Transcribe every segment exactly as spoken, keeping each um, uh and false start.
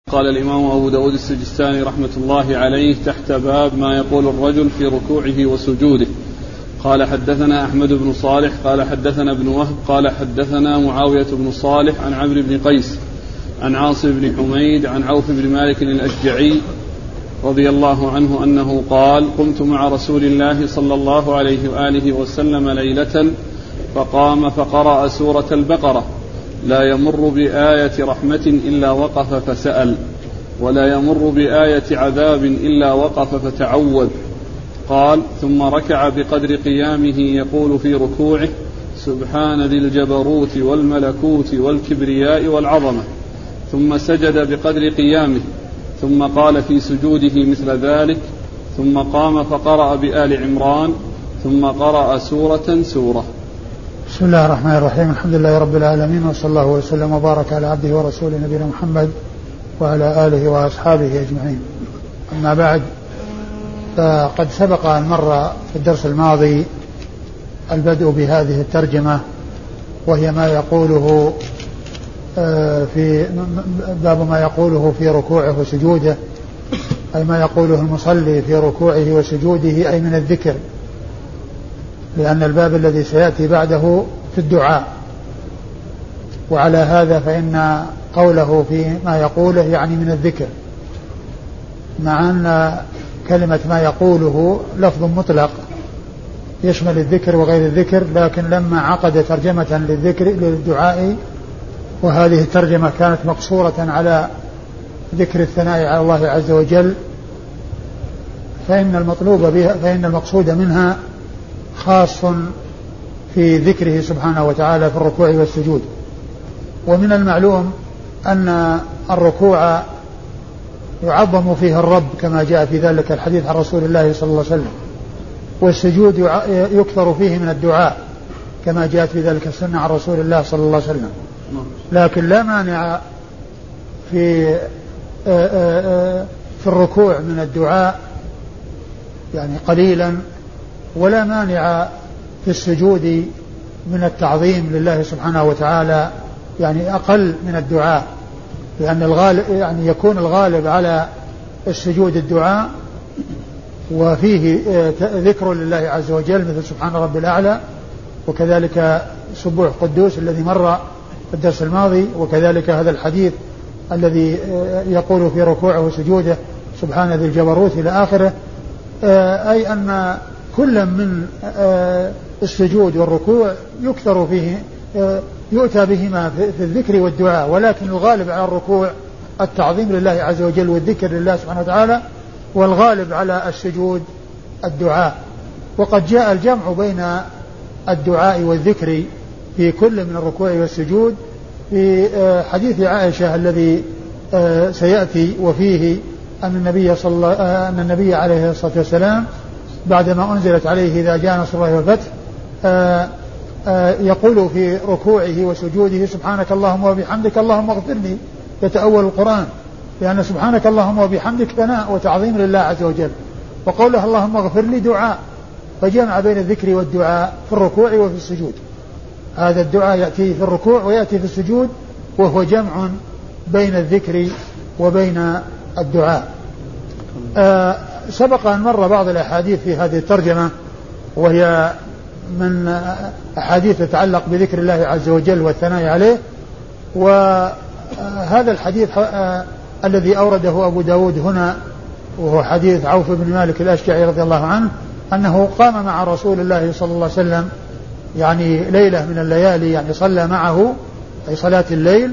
قال الإمام أبو داود السجستاني رحمة الله عليه تحت باب ما يقول الرجل في ركوعه وسجوده. قال حدثنا أحمد بن صالح قال حدثنا ابن وهب قال حدثنا معاوية بن صالح عن عمرو بن قيس عن عاصم بن حميد عن عوف بن مالك الأشجعي رضي الله عنه أنه قال: قمت مع رسول الله صلى الله عليه وآله وسلم ليلة فقام فقرأ سورة البقرة: لا يمر بآية رحمة إلا وقف فسأل، ولا يمر بآية عذاب إلا وقف فتعوذ. قال: ثم ركع بقدر قيامه يقول في ركوعه: سبحان ذي الجبروت والملكوت والكبرياء والعظمة. ثم سجد بقدر قيامه، ثم قال في سجوده مثل ذلك، ثم قام فقرأ بآل عمران، ثم قرأ سورة سورة. بسم الله الرحمن الرحيم. الحمد لله رب العالمين، وصلى الله وسلم وبارك على عبده ورسوله نبينا محمد وعلى آله وأصحابه أجمعين. أما بعد، فقد سبق أن مر في الدرس الماضي البدء بهذه الترجمة، وهي ما يقوله في باب ما يقوله في ركوعه وسجوده، أي ما يقوله المصلي في ركوعه وسجوده، أي من الذكر، لأن الباب الذي سيأتي بعده في الدعاء. وعلى هذا فإن قوله في ما يقوله يعني من الذكر، مع أن كلمة ما يقوله لفظ مطلق يشمل الذكر وغير الذكر، لكن لما عقد ترجمة للذكر للدعاء، وهذه الترجمة كانت مقصورة على ذكر الثناء على الله عز وجل، فإن المطلوب بها فإن المقصود منها خاص في ذكره سبحانه وتعالى في الركوع والسجود. ومن المعلوم أن الركوع يعظم فيه الرب كما جاء في ذلك الحديث عن رسول الله صلى الله عليه وسلم، والسجود يكثر فيه من الدعاء كما جاءت في ذلك السنة عن رسول الله صلى الله عليه وسلم. لكن لا مانع في في الركوع من الدعاء يعني قليلا، ولا مانع في السجود من التعظيم لله سبحانه وتعالى يعني أقل من الدعاء، لأن الغالب يعني يكون الغالب على السجود الدعاء، وفيه ذكر لله عز وجل مثل سبحان رب الأعلى، وكذلك سبوح قدوس الذي مر في الدرس الماضي، وكذلك هذا الحديث الذي يقول في ركوعه وسجوده سبحان ذي الجبروت إلى آخره. أي أن كل من السجود والركوع يكثر فيه يؤتى بهما في الذكر والدعاء، ولكن الغالب على الركوع التعظيم لله عز وجل والذكر لله سبحانه وتعالى، والغالب على السجود الدعاء. وقد جاء الجمع بين الدعاء والذكر في كل من الركوع والسجود في حديث عائشة الذي سيأتي، وفيه أن النبي صلى الله أن النبي عليه الصلاة والسلام بعدما أنزلت عليه إذا جاء نصر الله والفتح يقول في ركوعه وسجوده: سبحانك اللهم وبحمدك اللهم اغفر لي، يتأول القرآن، لأن سبحانك اللهم وبحمدك ثناء وتعظيم لله عز وجل، وقوله اللهم اغفر لي دعاء، فجمع بين الذكر والدعاء في الركوع وفي السجود. هذا الدعاء يأتي في الركوع ويأتي في السجود، وهو جمع بين الذكر وبين الدعاء. آه سبق أن مر بعض الأحاديث في هذه الترجمة، وهي من أحاديث تتعلق بذكر الله عز وجل والثناء عليه. وهذا الحديث آه الذي أورده أبو داود هنا، وهو حديث عوف بن مالك الأشجعي رضي الله عنه، أنه قام مع رسول الله صلى الله عليه وسلم يعني ليلة من الليالي، يعني صلى معه أي صلاة الليل،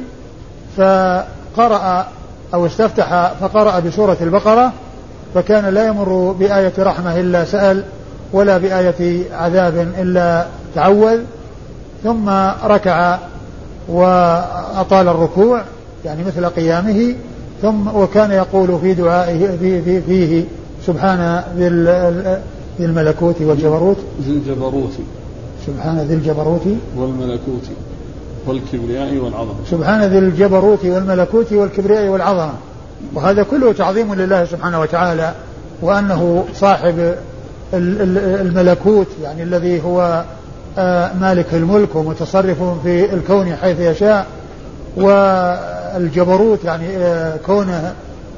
فقرأ أو استفتح فقرأ بسورة البقرة، فكان لا يمر بآية رحمة إلا سأل، ولا بآية عذاب إلا تعوذ. ثم ركع وأطال الركوع يعني مثل قيامه، ثم وكان يقول في دعائه فيه, فيه, فيه سبحان ذي الملكوت والجبروت ذي الجبروت سبحان ذي الجبروت والملكوت والكبرياء والعظمة سبحان ذي الجبروت والملكوت والكبرياء والعظمة. وهذا كله تعظيم لله سبحانه وتعالى، وأنه صاحب الملكوت يعني الذي هو مالك الملك ومتصرف في الكون حيث يشاء، و الجبروت يعني كونه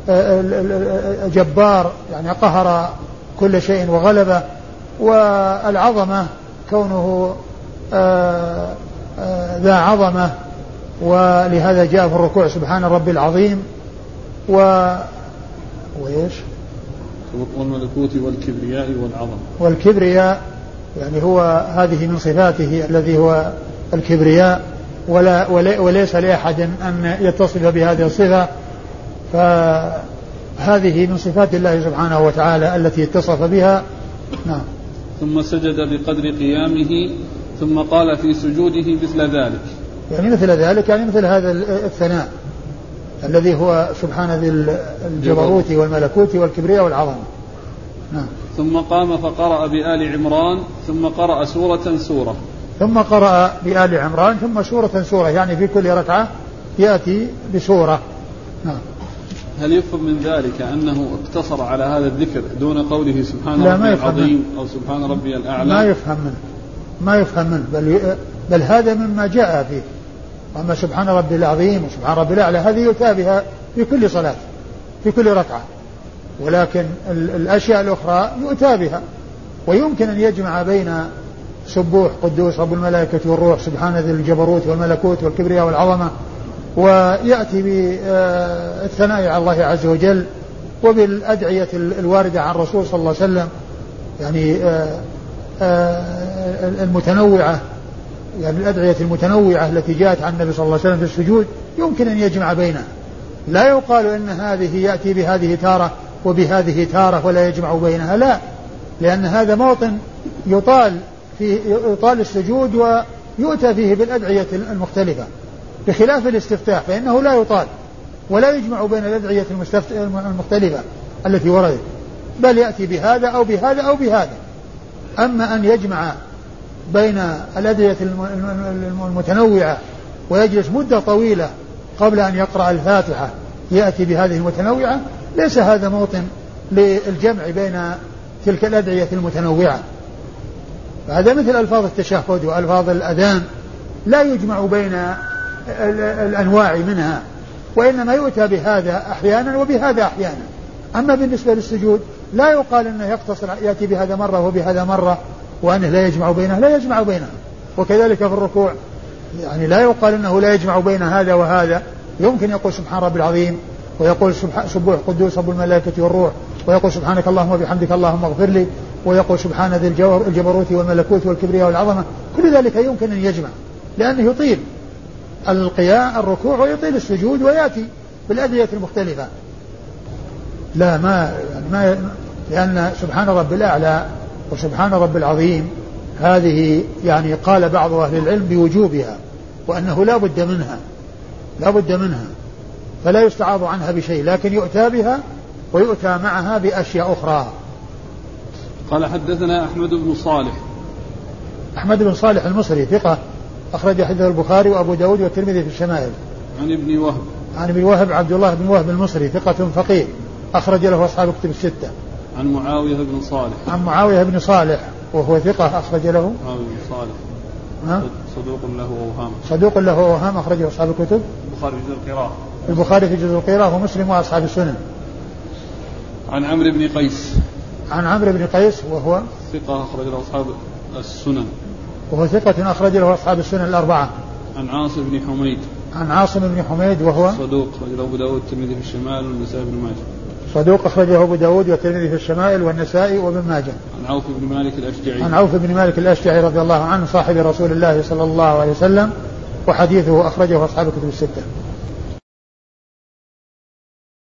جبار يعني قهر كل شيء وغلبه، والعظمة كونه ذا عظمة، ولهذا جاء في الركوع سبحان ربي العظيم و وإيش والملكوت والكبرياء والعظمة. والكبرياء يعني هو هذه من صفاته الذي هو الكبرياء، ولا وليس لأحد أن يتصف بهذه الصفة، فهذه من صفات الله سبحانه وتعالى التي اتصف بها. نعم. ثم سجد بقدر قيامه ثم قال في سجوده مثل ذلك، يعني مثل ذلك يعني مثل هذا الثناء الذي هو سبحان ذي الجبروت والملكوت والكبرياء والعظمة. نعم. ثم قام فقرأ بآل عمران ثم قرأ سورة سورة. ثم قرأ بآل عمران ثم سورة سورة، يعني في كل ركعة يأتي بسورة. نعم. هل يفهم من ذلك أنه اقتصر على هذا الذكر دون قوله سبحان ربي العظيم أو سبحان ربي الأعلى؟ ما يفهم منه ما يفهم منه بل, بل هذا مما جاء فيه. أما سبحان ربي العظيم وسبحان ربي الأعلى هذه يؤتى بها في كل صلاة في كل ركعة، ولكن الأشياء الأخرى يؤتى بها، ويمكن أن يجمع بين سبوح قدوس رب الملائكة والروح سبحان ذي الجبروت والملكوت والكبرياء والعظمة، ويأتي بالثناء على الله عز وجل وبالأدعية الواردة عن الرسول صلى الله عليه وسلم يعني المتنوعة، يعني الأدعية المتنوعة التي جاءت عن النبي صلى الله عليه وسلم في السجود يمكن أن يجمع بينها. لا يقال إن هذه يأتي بهذه تارة وبهذه تارة ولا يجمع بينها، لا، لأن هذا موطن يطال فيه يطال السجود ويؤتى فيه بالأدعية المختلفة، بخلاف الاستفتاح فإنه لا يطال ولا يجمع بين الأدعية المختلفة التي وردت، بل يأتي بهذا أو بهذا أو بهذا. أما أن يجمع بين الأدعية المتنوعة ويجلس مدة طويلة قبل أن يقرأ الفاتحة يأتي بهذه المتنوعة، ليس هذا موطن للجمع بين تلك الأدعية المتنوعة. فهذا مثل ألفاظ التشهد وألفاظ الأذان لا يجمع بين الأنواع منها، وإنما يؤتى بهذا أحيانا وبهذا أحيانا. أما بالنسبة للسجود لا يقال أنه يقتصر يأتي بهذا مرة وبهذا مرة وأنه لا يجمع بينها، لا يجمع بينها. وكذلك في الركوع يعني لا يقال أنه لا يجمع بين هذا وهذا، يمكن يقول سبحان ربي العظيم ويقول سبوح قدوس رب الملائكة والروح ويقول سبحانك اللهم وبحمدك اللهم اغفر لي ويقول سبحان ذي الجبروت والملكوت والكبرياء والعظمة، كل ذلك يمكن أن يجمع لأنه يطيل القيام الركوع ويطيل السجود ويأتي بالأدعية المختلفة. لا ما, ما لأن سبحان رب الأعلى وسبحان رب العظيم هذه يعني قال بعض أهل العلم بوجوبها وأنه لا بد منها لا بد منها فلا يستعاض عنها بشيء، لكن يؤتى بها ويؤتى معها بأشياء أخرى. قال حدثنا أحمد بن صالح. أحمد بن صالح المصري ثقة أخرج حديثه البخاري وأبو داود والترمذي في الشمائل. عن ابن وهب. عن ابن وهب عبد الله بن وهب المصري ثقة فقيه أخرج له أصحاب كتب الستة. عن معاوية بن صالح. عن معاوية بن صالح وهو ثقة أخرج له. معاوية بن صالح. ها؟ صدوق له أوهام. صدوق له أوهام أخرجه أصحاب الكتب. البخاري في جزء القراءة. البخاري في جزء القراءة ومسلم وأصحاب السنن. عن عمرو بن قيس. عن عمرو بن قيس وهو ثقة أخرج له أصحاب السنن. وهو ثقة أخرج له أصحاب السنن الأربعة. عن عاصم بن حميد. عن عاصم بن حميد وهو صدوق أخرج له أبو داود والترمذي في الشمال والنسائي بن ماجه. صدوق أخرجه أبو داود والترمذي في الشمائل والنسائي وابن ماجه. عن عوف بن مالك الأشجعي. عن عوف بن مالك الأشجعي رضي الله عنه صاحب رسول الله صلى الله عليه وسلم، وحديثه أخرجه أصحاب الكتب الستة.